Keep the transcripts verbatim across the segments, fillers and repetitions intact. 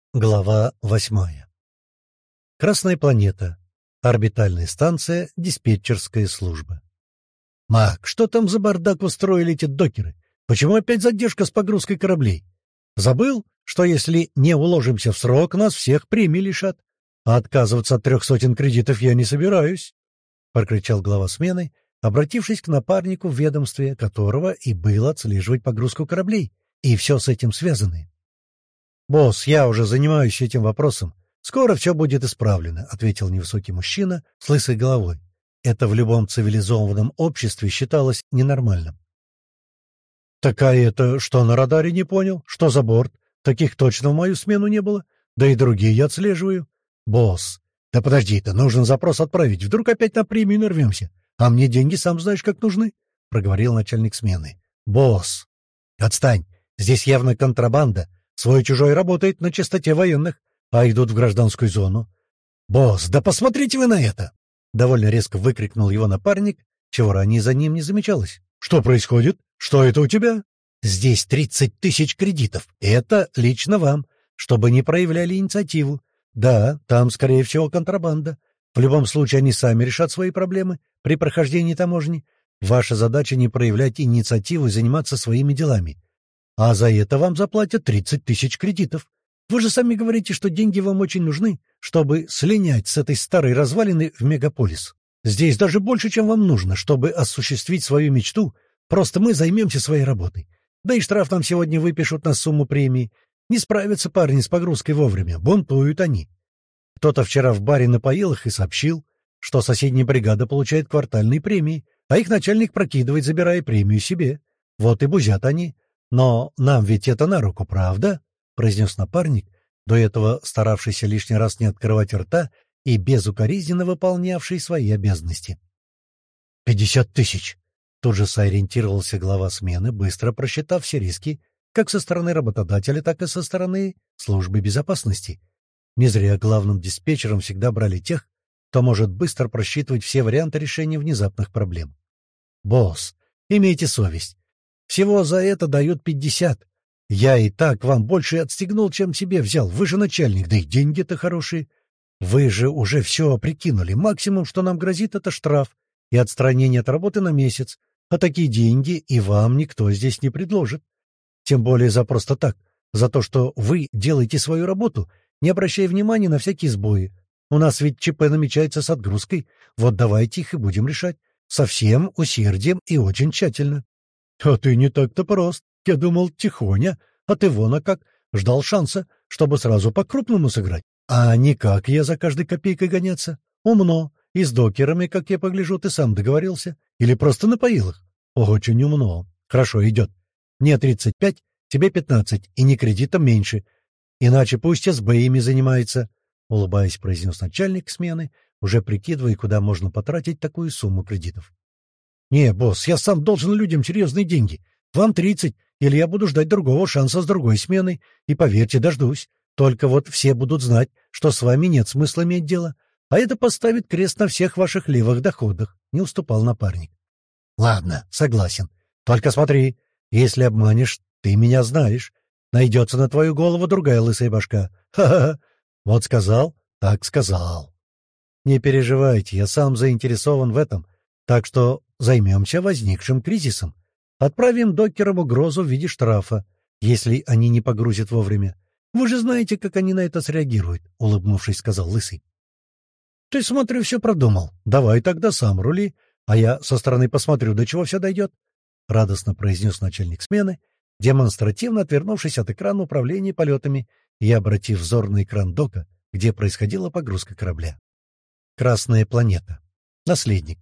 Глава восьмая. Красная планета. Орбитальная станция. Диспетчерская служба. «Мак, что там за бардак устроили эти докеры? Почему опять задержка с погрузкой кораблей? Забыл, что если не уложимся в срок, нас всех премий лишат? А отказываться от трех сотен кредитов я не собираюсь», — прокричал глава смены, обратившись к напарнику в ведомстве, которого и было отслеживать погрузку кораблей и все с этим связанное. «Босс, я уже занимаюсь этим вопросом. Скоро все будет исправлено», — ответил невысокий мужчина с лысой головой. Это в любом цивилизованном обществе считалось ненормальным. «Так а это что, на радаре не понял? Что за борт? Таких точно в мою смену не было. Да и другие я отслеживаю». «Босс, да подожди ты, нужно запрос отправить. Вдруг опять на премию нарвемся. А мне деньги сам знаешь как нужны», — проговорил начальник смены. «Босс, отстань. Здесь явно контрабанда. Свой-чужой работает на чистоте военных, а идут в гражданскую зону». «Босс, да посмотрите вы на это!» — довольно резко выкрикнул его напарник, чего ранее за ним не замечалось. «Что происходит? Что это у тебя?» «Здесь тридцать тысяч кредитов. Это лично вам, чтобы не проявляли инициативу. Да, там, скорее всего, контрабанда. В любом случае, они сами решат свои проблемы при прохождении таможни. Ваша задача — не проявлять инициативу и заниматься своими делами. А за это вам заплатят тридцать тысяч кредитов. Вы же сами говорите, что деньги вам очень нужны, чтобы слинять с этой старой развалины в мегаполис. Здесь даже больше, чем вам нужно, чтобы осуществить свою мечту. Просто мы займемся своей работой. Да и штраф нам сегодня выпишут на сумму премии. Не справятся парни с погрузкой вовремя, бунтуют они. Кто-то вчера в баре напоил их и сообщил, что соседняя бригада получает квартальные премии, а их начальник прокидывает, забирая премию себе. Вот и бузят они. «Но нам ведь это на руку, правда?» — произнес напарник, до этого старавшийся лишний раз не открывать рта и безукоризненно выполнявший свои обязанности. «Пятьдесят тысяч!» — тут же сориентировался глава смены, быстро просчитав все риски, как со стороны работодателя, так и со стороны службы безопасности. Не зря главным диспетчером всегда брали тех, кто может быстро просчитывать все варианты решения внезапных проблем. «Босс, имейте совесть. Всего за это дают пятьдесят. Я и так вам больше отстегнул, чем себе взял. Вы же начальник, да и деньги-то хорошие. Вы же уже все прикинули. Максимум, что нам грозит, это штраф и отстранение от работы на месяц. А такие деньги и вам никто здесь не предложит. Тем более за просто так, за то, что вы делаете свою работу, не обращая внимания на всякие сбои. У нас ведь ЧП намечается с отгрузкой. Вот давайте их и будем решать. Со всем усердием и очень тщательно». «А ты не так-то прост. Я думал, тихоня, а ты вон а как. Ждал шанса, чтобы сразу по-крупному сыграть. А не как я за каждой копейкой гоняться. Умно. И с докерами, как я погляжу, ты сам договорился. Или просто напоил их? Очень умно. Хорошо, идет. Мне тридцать пять, тебе пятнадцать, и не кредитом меньше. Иначе пусть с СБ занимается», — улыбаясь, произнес начальник смены, уже прикидывая, куда можно потратить такую сумму кредитов. «Не, босс, я сам должен людям серьезные деньги. Вам тридцать, или я буду ждать другого шанса с другой сменой. И, поверьте, дождусь. Только вот все будут знать, что с вами нет смысла иметь дело. А это поставит крест на всех ваших левых доходах», — не уступал напарник. «Ладно, согласен. Только смотри, если обманешь, ты меня знаешь. Найдется на твою голову другая лысая башка. Ха-ха-ха. Вот сказал, так сказал». «Не переживайте, я сам заинтересован в этом. Так что займемся возникшим кризисом. Отправим докерам угрозу в виде штрафа, если они не погрузят вовремя. Вы же знаете, как они на это среагируют», — улыбнувшись, сказал Лысый. «Ты, смотрю, все продумал. Давай тогда сам рули, а я со стороны посмотрю, до чего все дойдет», — радостно произнес начальник смены, демонстративно отвернувшись от экрана управления полетами и обратив взор на экран дока, где происходила погрузка корабля. Красная планета. Наследник.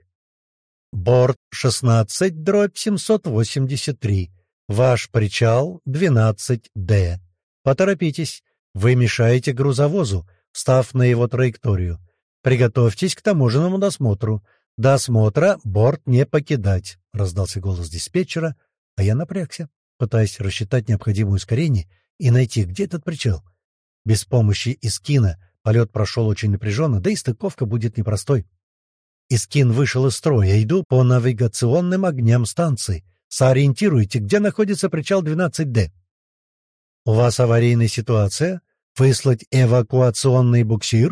Борт шестнадцать дробь семьсот восемьдесят три. Ваш причал двенадцать Д. Поторопитесь, вы мешаете грузовозу, встав на его траекторию. Приготовьтесь к таможенному досмотру. До осмотра борт не покидать, — раздался голос диспетчера, а я напрягся, пытаясь рассчитать необходимое ускорение и найти, где этот причал. Без помощи Искина полет прошел очень напряженно, да и стыковка будет непростой. Искин вышел из строя. Иду по навигационным огням станции. Сориентируйте, где находится причал двенадцать Д. «У вас аварийная ситуация? Выслать эвакуационный буксир?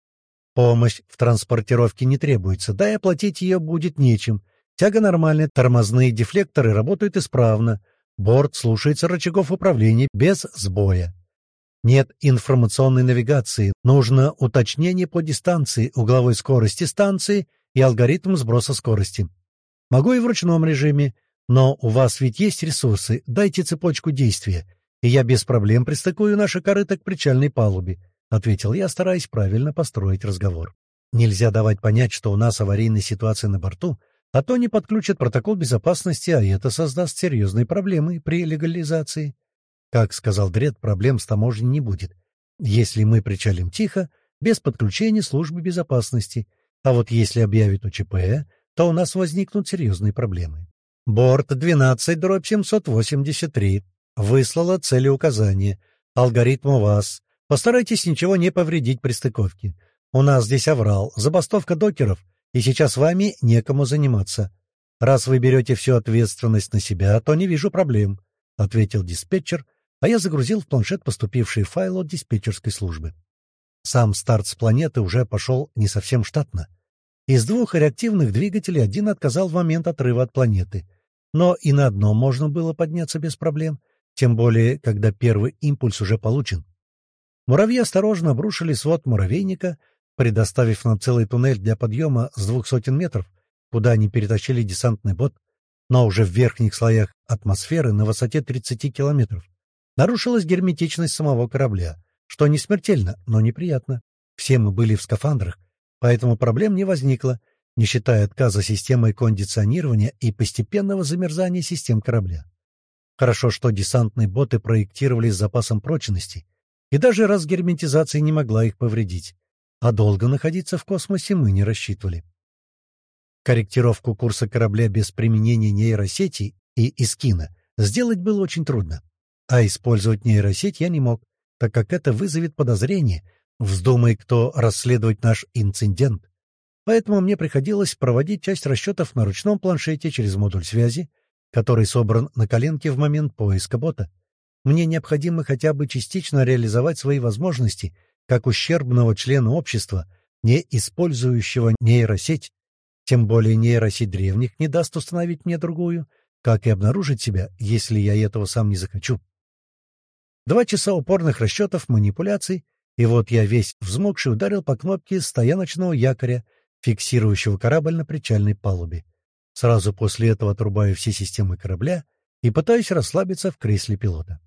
Помощь в транспортировке не требуется, да и оплатить ее будет нечем. Тяга нормальная, тормозные дефлекторы работают исправно. Борт слушается рычагов управления без сбоя. Нет информационной навигации. Нужно уточнение по дистанции, угловой скорости станции и алгоритм сброса скорости. Могу и в ручном режиме, но у вас ведь есть ресурсы. Дайте цепочку действия, и я без проблем пристыкую наше корыто к причальной палубе, — ответил я, стараясь правильно построить разговор. Нельзя давать понять, что у нас аварийная ситуация на борту, а то не подключат протокол безопасности, а это создаст серьезные проблемы при легализации. Как сказал Дред, проблем с таможней не будет, если мы причалим тихо, без подключения службы безопасности. А вот если объявят ОЧП, то у нас возникнут серьезные проблемы. Борт двенадцать дробь семьсот восемьдесят три. Выслала целеуказание. Алгоритм у вас. Постарайтесь ничего не повредить при стыковке. У нас здесь аврал, забастовка докеров, и сейчас вами некому заниматься. Раз вы берете всю ответственность на себя, то не вижу проблем, — ответил диспетчер, а я загрузил в планшет поступивший файл от диспетчерской службы. Сам старт с планеты уже пошел не совсем штатно. Из двух реактивных двигателей один отказал в момент отрыва от планеты. Но и на одном можно было подняться без проблем, тем более, когда первый импульс уже получен. Муравьи осторожно обрушили свод муравейника, предоставив нам целый туннель для подъема с двух сотен метров, куда они перетащили десантный бот, но уже в верхних слоях атмосферы на высоте тридцати километров. Нарушилась герметичность самого корабля, что не смертельно, но неприятно. Все мы были в скафандрах, поэтому проблем не возникло, не считая отказа системы кондиционирования и постепенного замерзания систем корабля. Хорошо, что десантные боты проектировали с запасом прочности, и даже разгерметизация не могла их повредить, а долго находиться в космосе мы не рассчитывали. Корректировку курса корабля без применения нейросети и эскина сделать было очень трудно. А использовать нейросеть я не мог, так как это вызовет подозрение, вздумай кто расследовать наш инцидент. Поэтому мне приходилось проводить часть расчетов на ручном планшете через модуль связи, который собран на коленке в момент поиска бота. Мне необходимо хотя бы частично реализовать свои возможности как ущербного члена общества, не использующего нейросеть. Тем более нейросеть древних не даст установить мне другую, как и обнаружить себя, если я этого сам не захочу. Два часа упорных расчетов, манипуляций, и вот я весь взмокший ударил по кнопке стояночного якоря, фиксирующего корабль на причальной палубе. Сразу после этого отрубаю все системы корабля и пытаюсь расслабиться в кресле пилота.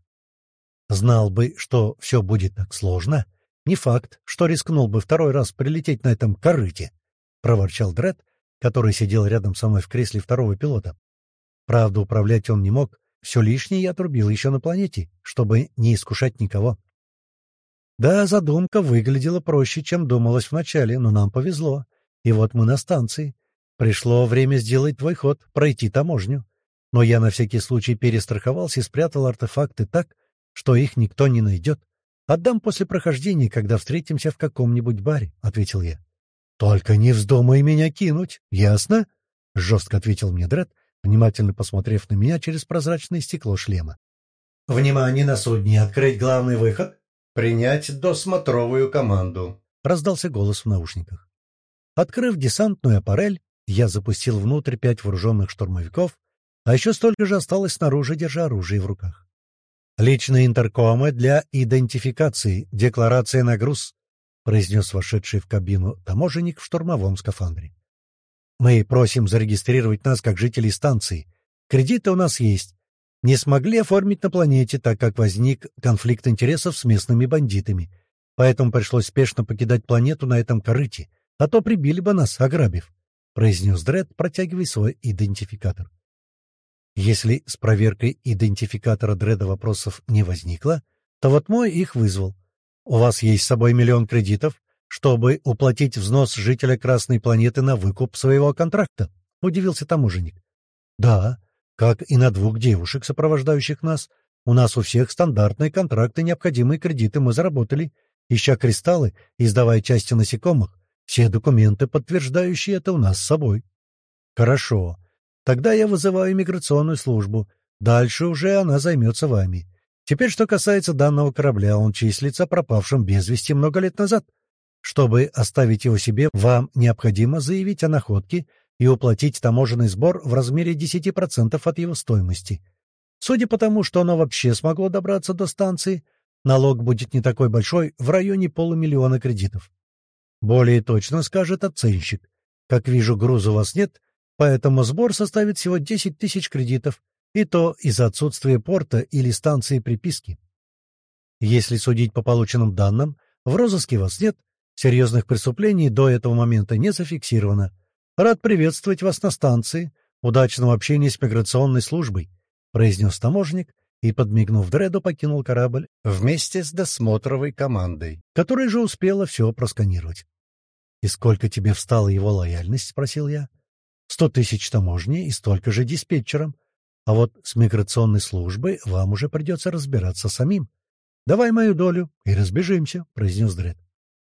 Знал бы, что все будет так сложно, не факт, что рискнул бы второй раз прилететь на этом корыте, — проворчал Дред, который сидел рядом со мной в кресле второго пилота. Правда, управлять он не мог, все лишнее я отрубил еще на планете, чтобы не искушать никого. Да, задумка выглядела проще, чем думалось вначале, но нам повезло. И вот мы на станции. Пришло время сделать твой ход, пройти таможню. Но я на всякий случай перестраховался и спрятал артефакты так, что их никто не найдет. Отдам после прохождения, когда встретимся в каком-нибудь баре, — ответил я. — Только не вздумай меня кинуть, ясно? — жестко ответил мне Дред, внимательно посмотрев на меня через прозрачное стекло шлема. — Внимание на судне! Открыть главный выход! Принять досмотровую команду! — раздался голос в наушниках. Открыв десантную аппарель, я запустил внутрь пять вооруженных штурмовиков, а еще столько же осталось снаружи, держа оружие в руках. «Личные интеркомы для идентификации, декларация на груз», — произнес вошедший в кабину таможенник в штурмовом скафандре. «Мы просим зарегистрировать нас как жителей станции. Кредиты у нас есть. Не смогли оформить на планете, так как возник конфликт интересов с местными бандитами. Поэтому пришлось спешно покидать планету на этом корыте, а то прибили бы нас, ограбив», — произнес Дред, протягивая свой идентификатор. Если с проверкой идентификатора Дреда вопросов не возникло, то вот мой их вызвал. «У вас есть с собой миллион кредитов, чтобы уплатить взнос жителя Красной планеты на выкуп своего контракта?» — удивился таможенник. «Да, как и на двух девушек, сопровождающих нас. У нас у всех стандартные контракты, необходимые кредиты мы заработали, ища кристаллы и сдавая части насекомых. Все документы, подтверждающие это, у нас с собой». «Хорошо. Тогда я вызываю миграционную службу. Дальше уже она займется вами. Теперь, что касается данного корабля, он числится пропавшим без вести много лет назад. Чтобы оставить его себе, вам необходимо заявить о находке и уплатить таможенный сбор в размере десять процентов от его стоимости. Судя по тому, что оно вообще смогло добраться до станции, налог будет не такой большой, в районе полумиллиона кредитов. Более точно скажет оценщик. Как вижу, груза у вас нет, поэтому сбор составит всего десять тысяч кредитов, и то из-за отсутствия порта или станции приписки. Если судить по полученным данным, в розыске вас нет, серьезных преступлений до этого момента не зафиксировано. Рад приветствовать вас на станции. Удачного общения с миграционной службой, — произнес таможенник и, подмигнув Дреду, покинул корабль вместе с досмотровой командой, которая же успела все просканировать. — И сколько тебе встала его лояльность? — спросил я. — Сто тысяч таможни и столько же диспетчерам. А вот с миграционной службой вам уже придется разбираться самим. Давай мою долю и разбежимся, — произнес Дред.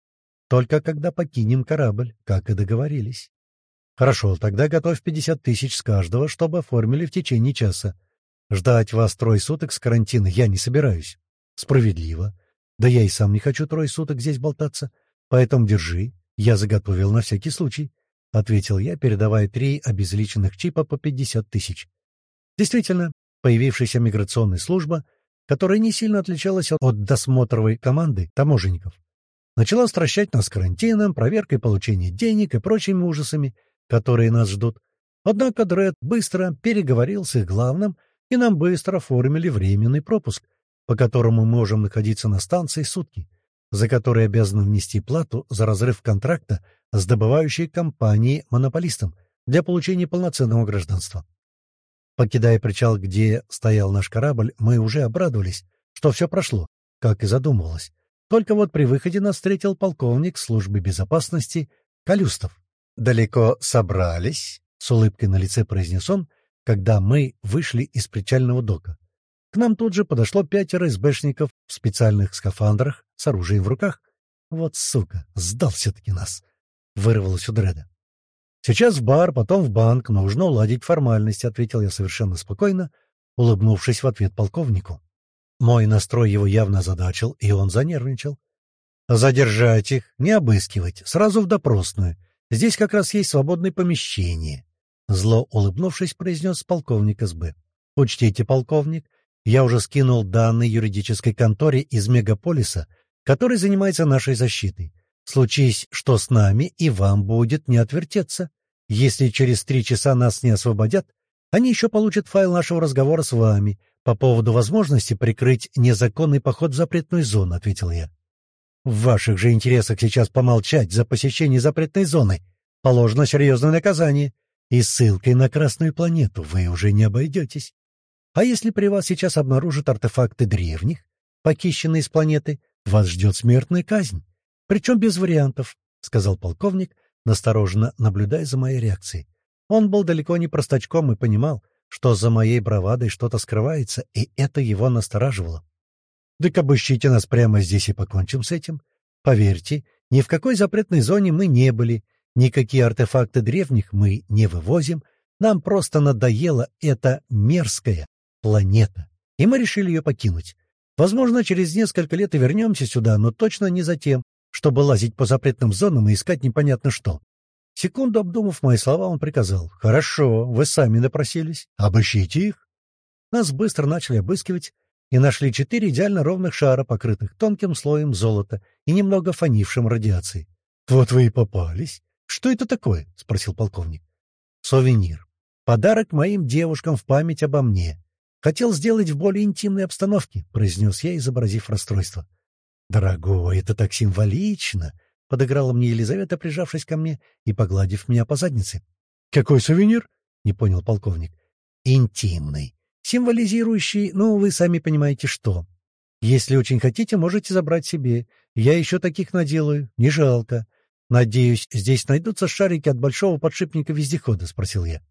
— Только когда покинем корабль, как и договорились. — Хорошо, тогда готовь пятьдесят тысяч с каждого, чтобы оформили в течение часа. Ждать вас трое суток с карантина я не собираюсь. — Справедливо. Да я и сам не хочу трое суток здесь болтаться. Поэтому держи, я заготовил на всякий случай, — ответил я, передавая три обезличенных чипа по пятьдесят тысяч. Действительно, появившаяся миграционная служба, которая не сильно отличалась от досмотровой команды таможенников, начала стращать нас карантином, проверкой получения денег и прочими ужасами, которые нас ждут. Однако Дред быстро переговорил с их главным, и нам быстро оформили временный пропуск, по которому мы можем находиться на станции сутки, за который обязаны внести плату за разрыв контракта с добывающей компанией-монополистом для получения полноценного гражданства. Покидая причал, где стоял наш корабль, мы уже обрадовались, что все прошло, как и задумывалось. Только вот при выходе нас встретил полковник службы безопасности Калюстов. «Далеко собрались?» — с улыбкой на лице произнес он, когда мы вышли из причального дока. К нам тут же подошло пятеро эсбэшников в специальных скафандрах с оружием в руках. «Вот сука, сдал все-таки нас!» — вырвалось у Дреда. «Сейчас в бар, потом в банк, нужно уладить формальности», — ответил я совершенно спокойно, улыбнувшись в ответ полковнику. Мой настрой его явно озадачил, и он занервничал. «Задержать их, не обыскивать, сразу в допросную. Здесь как раз есть свободное помещение», — зло улыбнувшись, произнес полковник СБ. «Учтите, полковник, я уже скинул данные юридической конторе из мегаполиса, который занимается нашей защитой. Случись, что с нами, и вам будет не отвертеться. Если через три часа нас не освободят, они еще получат файл нашего разговора с вами по поводу возможности прикрыть незаконный поход в запретную зону», — ответил я. «В ваших же интересах сейчас помолчать за посещение запретной зоны. Положено серьезное наказание, и ссылкой на Красную планету вы уже не обойдетесь. А если при вас сейчас обнаружат артефакты древних, похищенные с планеты, вас ждет смертная казнь. Причем без вариантов», — сказал полковник, настороженно наблюдая за моей реакцией. Он был далеко не простачком и понимал, что за моей бравадой что-то скрывается, и это его настораживало. «Так обыщите нас прямо здесь и покончим с этим. Поверьте, ни в какой запретной зоне мы не были, никакие артефакты древних мы не вывозим, нам просто надоела эта мерзкая планета, и мы решили ее покинуть. Возможно, через несколько лет и вернемся сюда, но точно не за тем, чтобы лазить по запретным зонам и искать непонятно что». Секунду обдумав мои слова, он приказал: «Хорошо, вы сами напросились, обыщите их». Нас быстро начали обыскивать и нашли четыре идеально ровных шара, покрытых тонким слоем золота и немного фонившим радиацией. «Вот вы и попались. Что это такое?» — спросил полковник. «Сувенир. Подарок моим девушкам в память обо мне. Хотел сделать в более интимной обстановке», — произнес я, изобразив расстройство. «Дорогой, это так символично!» — подыграла мне Елизавета, прижавшись ко мне и погладив меня по заднице. «Какой сувенир?» — не понял полковник. «Интимный. Символизирующий, ну, вы сами понимаете, что. Если очень хотите, можете забрать себе. Я еще таких наделаю. Не жалко. Надеюсь, здесь найдутся шарики от большого подшипника-вездехода?» — спросил я.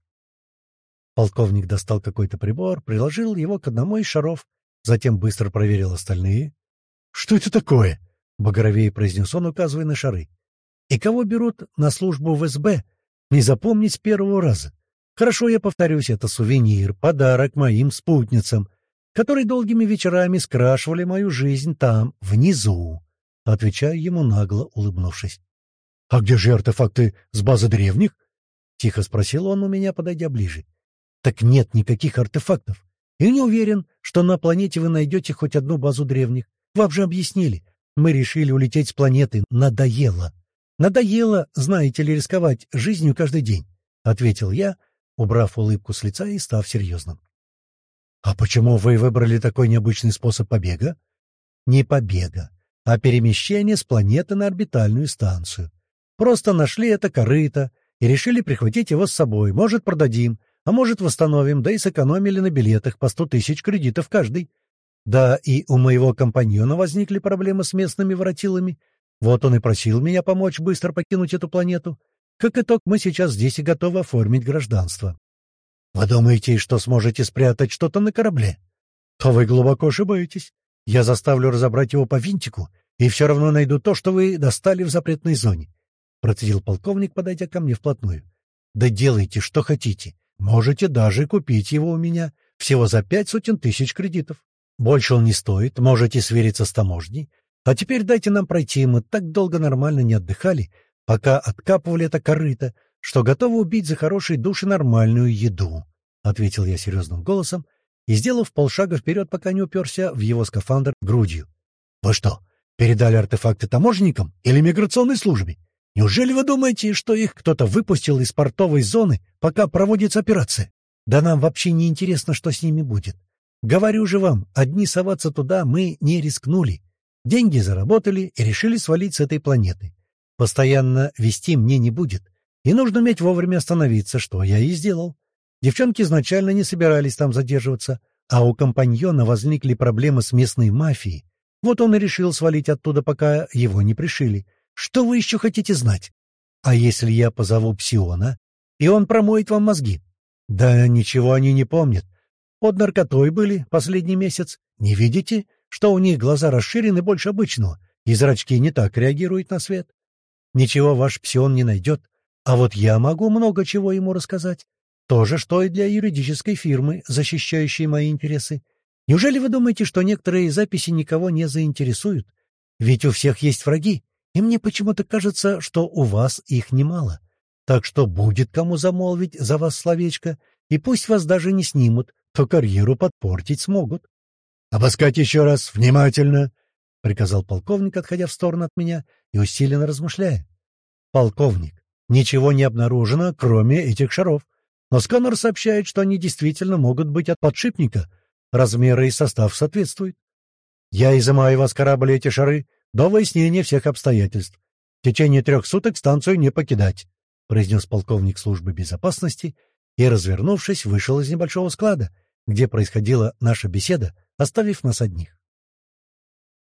Полковник достал какой-то прибор, приложил его к одному из шаров, затем быстро проверил остальные. «Что это такое?» — багровее произнес он, указывая на шары. «И кого берут на службу в СБ? Не запомнить с первого раза. Хорошо, я повторюсь, это сувенир, подарок моим спутницам. которые долгими вечерами скрашивали мою жизнь там, внизу. Отвечаю ему, нагло улыбнувшись. — А где же артефакты с базы древних? — тихо спросил он у меня, подойдя ближе. — Так нет никаких артефактов. И не уверен, что на планете вы найдете хоть одну базу древних. Вам же объяснили. Мы решили улететь с планеты. Надоело. Надоело, знаете ли, рисковать жизнью каждый день, — ответил я, убрав улыбку с лица и став серьезным. — А почему вы выбрали такой необычный способ побега? — Не побега, а перемещение с планеты на орбитальную станцию. Просто нашли это корыто и решили прихватить его с собой. Может, продадим, а может, восстановим, да и сэкономили на билетах по сто тысяч кредитов каждый. Да и у моего компаньона возникли проблемы с местными воротилами. Вот он и просил меня помочь быстро покинуть эту планету. Как итог, мы сейчас здесь и готовы оформить гражданство. Вы думаете, что сможете спрятать что-то на корабле? То вы глубоко ошибаетесь. Я заставлю разобрать его по винтику, и все равно найду то, что вы достали в запретной зоне. Процедил полковник, подойдя ко мне вплотную. Да делайте, что хотите. Можете даже купить его у меня всего за пять сотен тысяч кредитов. Больше он не стоит, можете свериться с таможней. А теперь дайте нам пройти, мы так долго нормально не отдыхали, пока откапывали это корыто, что готовы убить за хорошие души нормальную еду, — ответил я серьезным голосом и, сделав полшага вперед, пока не уперся в его скафандр грудью. — Вы что, передали артефакты таможенникам или миграционной службе? Неужели вы думаете, что их кто-то выпустил из портовой зоны, пока проводится операция? Да нам вообще не интересно, что с ними будет. Говорю же вам, одни соваться туда мы не рискнули. Деньги заработали и решили свалить с этой планеты. Постоянно вести мне не будет, и нужно уметь вовремя остановиться, что я и сделал. Девчонки изначально не собирались там задерживаться, а у компаньона возникли проблемы с местной мафией. Вот он и решил свалить оттуда, пока его не пришили. Что вы еще хотите знать? А если я позову Псиона, и он промоет вам мозги? Да ничего они не помнят. Под наркотой были последний месяц. Не видите, что у них глаза расширены больше обычного, и зрачки не так реагируют на свет? Ничего ваш Псион не найдет. А вот я могу много чего ему рассказать. То же, что и для юридической фирмы, защищающей мои интересы. Неужели вы думаете, что некоторые записи никого не заинтересуют? Ведь у всех есть враги. И мне почему-то кажется, что у вас их немало. Так что будет кому замолвить за вас словечко, и пусть вас даже не снимут, то карьеру подпортить смогут. — Обыскать еще раз, внимательно! — приказал полковник, отходя в сторону от меня и усиленно размышляя. — Полковник, ничего не обнаружено, кроме этих шаров. Но сканер сообщает, что они действительно могут быть от подшипника. Размеры и состав соответствуют. Я изымаю вас корабль эти шары до выяснения всех обстоятельств. В течение трех суток станцию не покидать, — произнес полковник службы безопасности и, развернувшись, вышел из небольшого склада, где происходила наша беседа, оставив нас одних.